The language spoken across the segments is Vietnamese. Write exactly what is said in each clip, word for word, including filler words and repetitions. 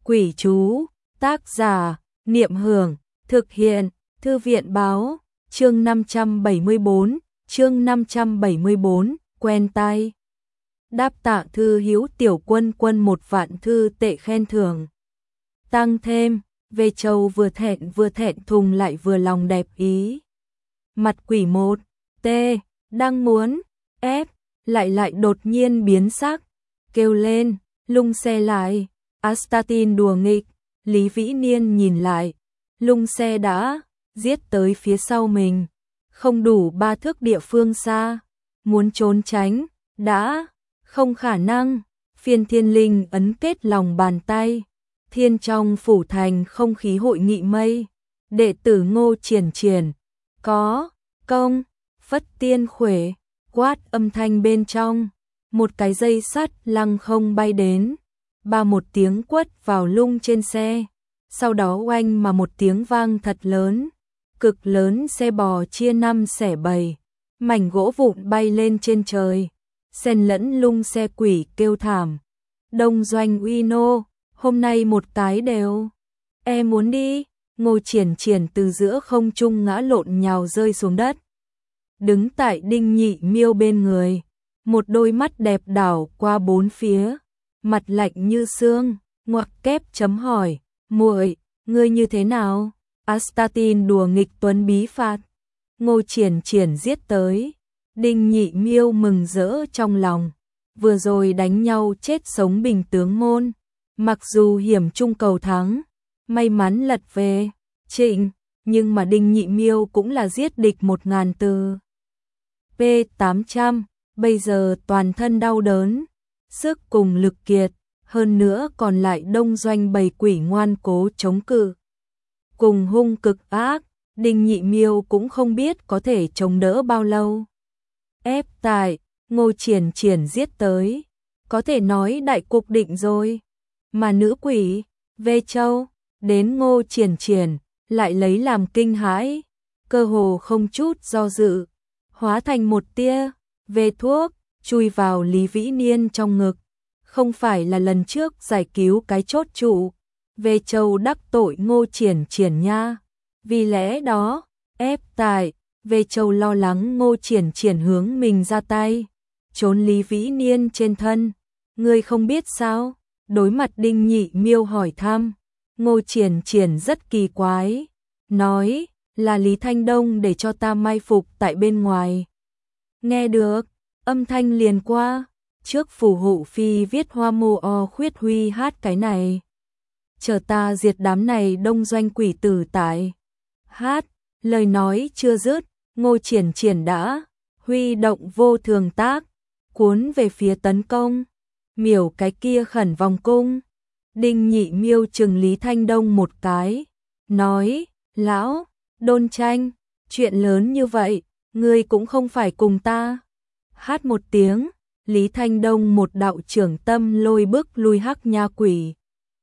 Quỷ chú, tác giả, Niệm Hưởng, thực hiện, Thư viện báo, chương năm trăm bảy mươi tư, chương năm trăm bảy mươi tư, quen tay. Đáp tạ thư hữu tiểu quân quân một vạn thư tệ khen thưởng. Tăng thêm, về châu vừa thẹn vừa thẹn thùng lại vừa lòng đẹp ý. Mặt quỷ một, T, đang muốn, F, lại lại đột nhiên biến sắc, kêu lên, lung xe lại, Astatin đùa nghịch, Lý Vĩ Niên nhìn lại, lung xe đã, giết tới phía sau mình, không đủ ba thước địa phương xa, muốn trốn tránh, đã, không khả năng, phiên thiên linh ấn kết lòng bàn tay, thiên trong phủ thành không khí hội nghị mây, đệ tử Ngô Triển Triển, có, công, phất tiên khuể, quát âm thanh bên trong, một cái dây sắt lăng không bay đến, ba một tiếng quất vào lung trên xe, sau đó oanh mà một tiếng vang thật lớn, cực lớn xe bò chia năm xẻ bảy, mảnh gỗ vụn bay lên trên trời, xen lẫn lung xe quỷ kêu thảm. Đông Doanh Uy Nô, hôm nay một cái đều, em muốn đi, Ngô Triển Triển từ giữa không trung ngã lộn nhào rơi xuống đất. Đứng tại Đinh Nhị Miêu bên người, một đôi mắt đẹp đảo qua bốn phía, mặt lạnh như xương, ngoặc kép chấm hỏi, muội, ngươi như thế nào? Astatin đùa nghịch tuấn bí phạt, Ngô Triển Triển giết tới, Đinh Nhị Miêu mừng rỡ trong lòng, vừa rồi đánh nhau chết sống bình tướng môn, mặc dù hiểm trung cầu thắng, may mắn lật về, trịnh, nhưng mà Đinh Nhị Miêu cũng là giết địch một ngàn từ. P tám trăm, bây giờ toàn thân đau đớn, sức cùng lực kiệt, hơn nữa còn lại đông doanh bầy quỷ ngoan cố chống cự. Cùng hung cực ác, Đinh Nhị Miêu cũng không biết có thể chống đỡ bao lâu. Ép tại, Ngô Triển Triển giết tới, có thể nói đại cục định rồi. Mà nữ quỷ, Vê Châu, đến Ngô Triển Triển, lại lấy làm kinh hãi, cơ hồ không chút do dự, hóa thành một tia, về thuốc, chui vào Lý Vĩ Niên trong ngực. Không phải là lần trước giải cứu cái chốt trụ, Vê Châu đắc tội Ngô Triển Triển nha. Vì lẽ đó, ép tại, Vê Châu lo lắng Ngô Triển Triển hướng mình ra tay, trốn Lý Vĩ Niên trên thân. Ngươi không biết sao? Đối mặt Đinh Nhị Miêu hỏi thăm, Ngô Triển Triển rất kỳ quái, nói là Lý Thanh Đông để cho ta mai phục tại bên ngoài. Nghe được, âm thanh liền qua, trước phù hộ phi viết hoa mô o khuyết huy hát cái này. Chờ ta diệt đám này đông doanh quỷ tử tại. Hát, lời nói chưa dứt, Ngô Triển Triển đã huy động vô thường tác, cuốn về phía tấn công. Miểu cái kia khẩn vòng cung. Đinh Nhị Miêu chừng Lý Thanh Đông một cái, nói, lão, Đôn Tranh, chuyện lớn như vậy, ngươi cũng không phải cùng ta. Hát một tiếng, Lý Thanh Đông một đạo trưởng tâm lôi bước lui hắc nha quỷ.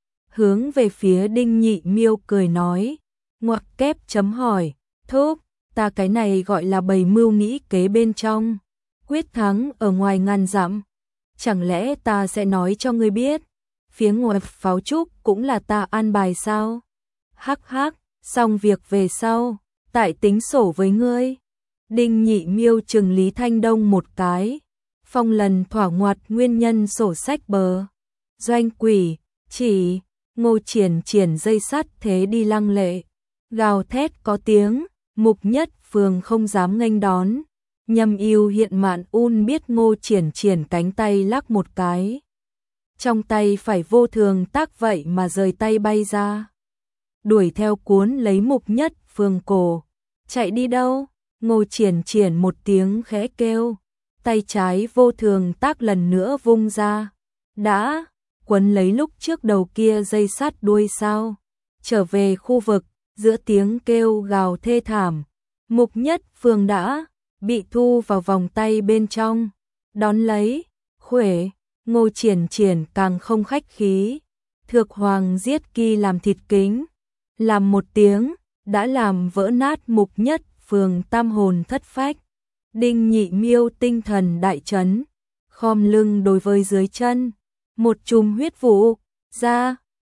Hướng về phía Đinh Nhị Miêu cười nói, ngoặc kép chấm hỏi, thúc, ta cái này gọi là bầy mưu nghĩ kế bên trong, quyết thắng ở ngoài ngàn dặm. Chẳng lẽ ta sẽ nói cho ngươi biết, phía ngoài pháo trúc cũng là ta an bài sao? Hắc hắc, xong việc về sau, tại tính sổ với ngươi. Đinh Nhị Miêu chừng Lý Thanh Đông một cái, phong lần thỏa ngoặt nguyên nhân sổ sách bờ. Doanh quỷ, chỉ, Ngô Triển Triển dây sắt thế đi lăng lệ, gào thét có tiếng, Mục Nhất Phường không dám nghênh đón. Nhâm Yêu Hiện Mạn Un biết Ngô Triển Triển cánh tay lắc một cái, trong tay phải vô thường tác vậy mà rời tay bay ra, đuổi theo cuốn lấy Mục Nhất Phường cổ. Chạy đi đâu? Ngô Triển Triển một tiếng khẽ kêu, tay trái vô thường tác lần nữa vung ra, đã quấn lấy lúc trước đầu kia dây sắt đuôi sao, trở về khu vực, giữa tiếng kêu gào thê thảm, Mục Nhất Phường đã bị thu vào vòng tay bên trong, đón lấy, khuể, Ngô Triển Triển càng không khách khí, thược hoàng giết kỳ làm thịt kính, làm một tiếng, đã làm vỡ nát Mục Nhất Phường tam hồn thất phách. Đinh Nhị Miêu tinh thần đại chấn, khom lưng đối với dưới chân, một chùm huyết vụ ra,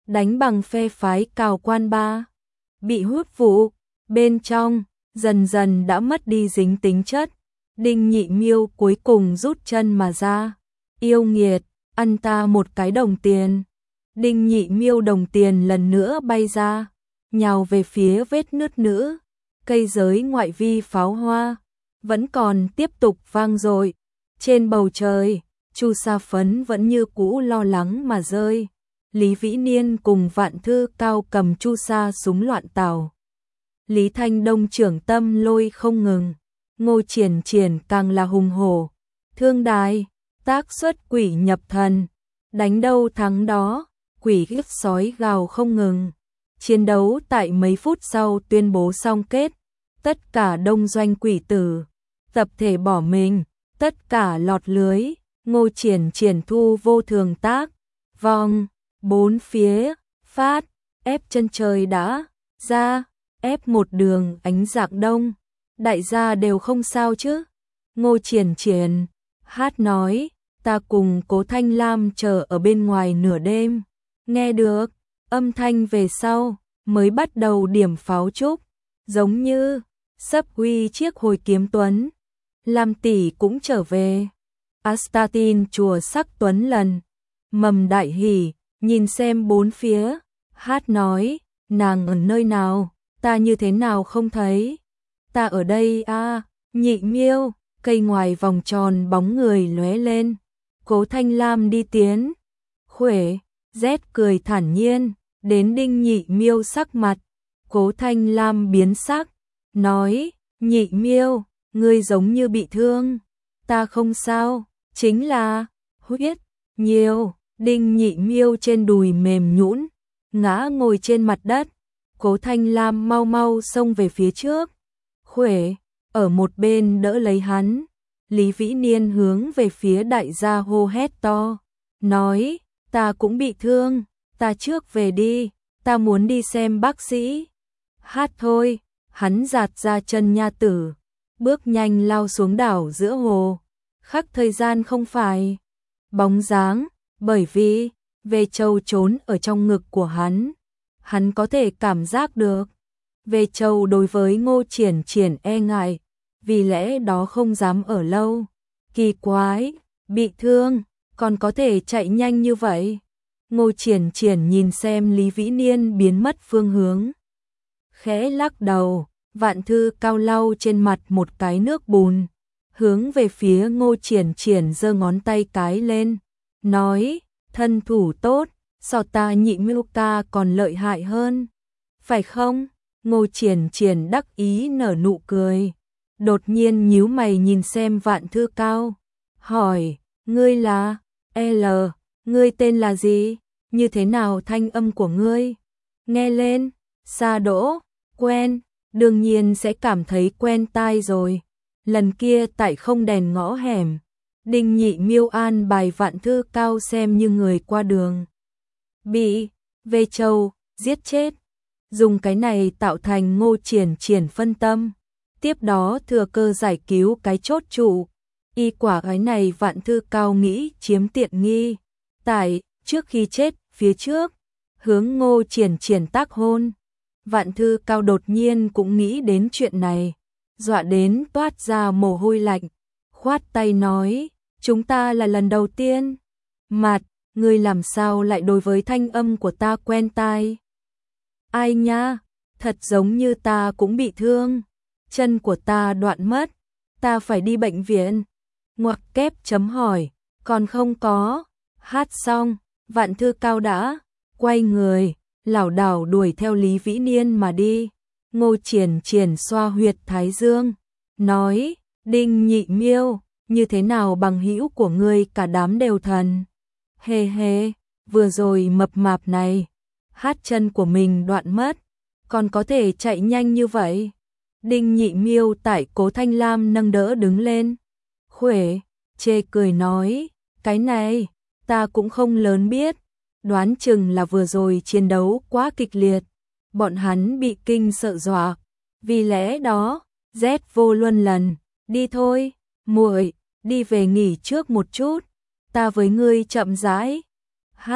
đánh bằng phe phái Cào Quan Ba, bị hút vụ, bên trong, dần dần đã mất đi dính tính chất. Đinh Nhị Miêu cuối cùng rút chân mà ra, yêu nghiệt, ăn ta một cái đồng tiền. Đinh Nhị Miêu đồng tiền lần nữa bay ra, nhào về phía vết nứt nữ, cây giới ngoại vi pháo hoa, vẫn còn tiếp tục vang dội. Trên bầu trời, chu sa phấn vẫn như cũ lo lắng mà rơi. Lý Vĩ Niên cùng Vạn Thư Cao cầm chu sa súng loạn tàu. Lý Thanh Đông trưởng tâm lôi không ngừng, Ngô Triển Triển càng là hùng hổ. Thương đài, tác xuất quỷ nhập thần, đánh đâu thắng đó, quỷ ghiếc sói gào không ngừng. Chiến đấu tại mấy phút sau tuyên bố xong kết, tất cả đông doanh quỷ tử, tập thể bỏ mình, tất cả lọt lưới. Ngô Triển Triển thu vô thường tác, vòng, bốn phía, phát, ép chân trời đã, ra, ép một đường ánh dạng đông. Đại gia đều không sao chứ? Ngô Triển Triển, hát nói, ta cùng Cố Thanh Lam chờ ở bên ngoài nửa đêm. Nghe được, âm thanh về sau, mới bắt đầu điểm pháo trúc, giống như, sắp huy chiếc hồi kiếm tuấn. Lam tỷ cũng trở về. Astatin chùa sắc tuấn lần, mầm đại hỉ, nhìn xem bốn phía, hát nói, nàng ở nơi nào, ta như thế nào không thấy. Ta ở đây a, à, Nhị Miêu, cây ngoài vòng tròn bóng người lóe lên. Cố Thanh Lam đi tiến. Khuể, rét cười thản nhiên, đến Đinh Nhị Miêu sắc mặt. Cố Thanh Lam biến sắc, nói, Nhị Miêu, ngươi giống như bị thương. Ta không sao, chính là, huyết, nhiều. Đinh Nhị Miêu trên đùi mềm nhũn, ngã ngồi trên mặt đất. Cố Thanh Lam mau mau xông về phía trước. Khuể, ở một bên đỡ lấy hắn. Lý Vĩ Niên hướng về phía đại gia hô hét to, nói, ta cũng bị thương, ta trước về đi, ta muốn đi xem bác sĩ. Hát thôi, hắn giạt ra chân nha tử, bước nhanh lao xuống đảo giữa hồ. Khắc thời gian không phải bóng dáng, bởi vì Về Châu trốn ở trong ngực của hắn, hắn có thể cảm giác được. Về Châu đối với Ngô Triển Triển e ngại, vì lẽ đó không dám ở lâu. Kỳ quái, bị thương, còn có thể chạy nhanh như vậy. Ngô Triển Triển nhìn xem Lý Vĩ Niên biến mất phương hướng, khẽ lắc đầu. Vạn Thư Cao lau trên mặt một cái nước bùn, hướng về phía Ngô Triển Triển giơ ngón tay cái lên, nói, thân thủ tốt, so ta Nhị Miêu ca còn lợi hại hơn, phải không? Ngô Triển Triển đắc ý nở nụ cười, đột nhiên nhíu mày nhìn xem Vạn Thư Cao, hỏi, ngươi là, L, ngươi tên là gì, như thế nào thanh âm của ngươi? Nghe lên, xa đỗ, quen, đương nhiên sẽ cảm thấy quen tai rồi. Lần kia tại không đèn ngõ hẻm, Đinh Nhị Miêu an bài Vạn Thư Cao xem như người qua đường, bị Về Châu giết chết, dùng cái này tạo thành Ngô Triển Triển phân tâm, tiếp đó thừa cơ giải cứu cái chốt trụ. Y quả cái này Vạn Thư Cao nghĩ chiếm tiện nghi, tại trước khi chết phía trước hướng Ngô Triển Triển tác hôn. Vạn Thư Cao đột nhiên cũng nghĩ đến chuyện này, dọa đến toát ra mồ hôi lạnh, khoát tay nói, chúng ta là lần đầu tiên. Mặt, ngươi làm sao lại đối với thanh âm của ta quen tai? Ai nha, thật giống như ta cũng bị thương, chân của ta đoạn mất, ta phải đi bệnh viện. Ngoặc kép chấm hỏi, còn không có. Hát xong, Vạn Thư Cao đã quay người, lảo đảo đuổi theo Lý Vĩ Niên mà đi. Ngô Triển Triển xoa huyệt thái dương, nói, Đinh Nhị Miêu, như thế nào bằng hữu của ngươi cả đám đều thần. Hê hê, vừa rồi mập mạp này, hát chân của mình đoạn mất, còn có thể chạy nhanh như vậy. Đinh Nhị Miêu tại Cố Thanh Lam nâng đỡ đứng lên. Khuể, chê cười nói, cái này, ta cũng không lớn biết, đoán chừng là vừa rồi chiến đấu quá kịch liệt, bọn hắn bị kinh sợ dọa, vì lẽ đó, rét vô luân lần, đi thôi, muội, đi về nghỉ trước một chút, ta với ngươi chậm rãi. Hát,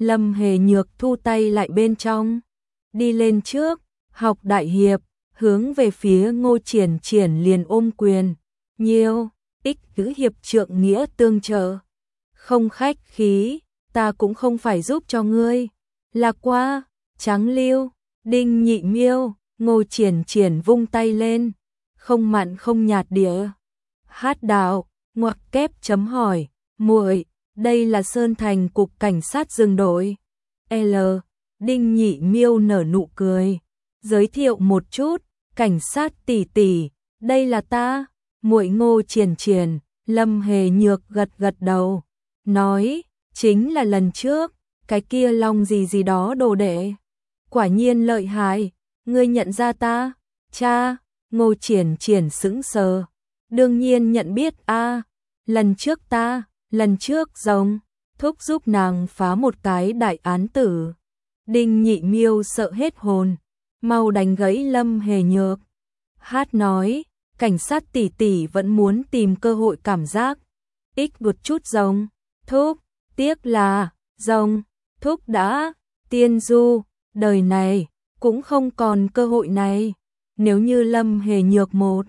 Lâm Hề Nhược thu tay lại bên trong, đi lên trước, học đại hiệp, hướng về phía Ngô Triển Triển liền ôm quyền, nhiêu, ích tứ hiệp trượng nghĩa tương trợ. Không khách khí, ta cũng không phải giúp cho ngươi. Lạc qua, Trắng Lưu, Đinh Nhị Miêu, Ngô Triển Triển vung tay lên, không mặn không nhạt địa. Hát đạo, ngoặc kép chấm hỏi, muội, đây là Sơn Thành cục cảnh sát dừng đội. L. Đinh Nhị Miêu nở nụ cười, giới thiệu một chút, cảnh sát tỷ tỷ, đây là ta, muội Ngô Triển Triển. Lâm Hề Nhược gật gật đầu, nói, chính là lần trước, cái kia long gì gì đó đồ đệ. Quả nhiên lợi hại, ngươi nhận ra ta? Cha, Ngô Triển Triển sững sờ, đương nhiên nhận biết a, lần trước ta, lần trước rồng, thúc giúp nàng phá một cái đại án tử. Đinh Nhị Miêu sợ hết hồn, mau đánh gãy Lâm Hề Nhược. Hát nói, cảnh sát tỷ tỷ vẫn muốn tìm cơ hội cảm giác, ích một chút rồng, thúc, tiếc là, rồng, thúc đã, tiên du, đời này, cũng không còn cơ hội này. Nếu như Lâm Hề Nhược một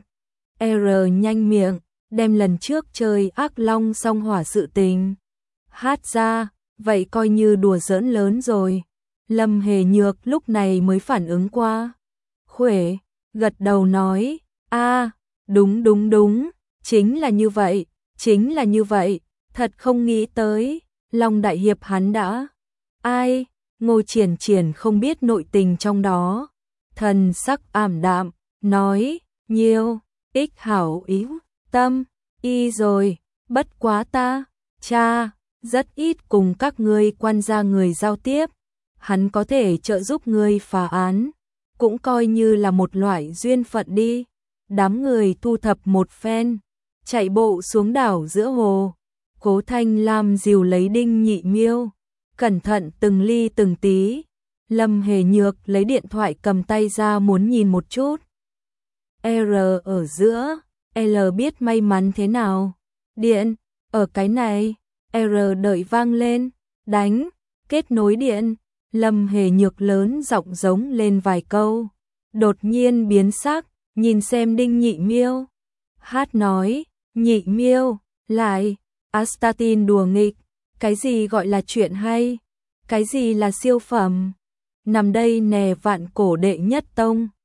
R nhanh miệng, đem lần trước chơi ác long song hỏa sự tình hát ra, vậy coi như đùa giỡn lớn rồi. Lâm Hề Nhược lúc này mới phản ứng qua. Khuể, gật đầu nói, a, đúng đúng đúng, chính là như vậy, chính là như vậy, thật không nghĩ tới, Long đại hiệp hắn đã. Ai, Ngô Triển Triển không biết nội tình trong đó. Thần sắc ảm đạm, nói, nhiêu, ích hảo yếu, tâm, y rồi, bất quá ta, cha, rất ít cùng các ngươi quan gia người giao tiếp. Hắn có thể trợ giúp ngươi phá án, cũng coi như là một loại duyên phận đi. Đám người thu thập một phen, chạy bộ xuống đảo giữa hồ. Cố Thanh Lam dìu lấy Đinh Nhị Miêu, cẩn thận từng ly từng tí. Lâm Hề Nhược lấy điện thoại cầm tay ra muốn nhìn một chút. R ở giữa, L biết may mắn thế nào. Điện, ở cái này, R đợi vang lên, đánh, kết nối điện. Lâm Hề Nhược lớn giọng giống lên vài câu, đột nhiên biến sắc, nhìn xem Đinh Nhị Miêu. Hát nói, Nhị Miêu, lại, Astatin đùa nghịch, cái gì gọi là chuyện hay, cái gì là siêu phẩm, nằm đây nè vạn cổ đệ nhất tông.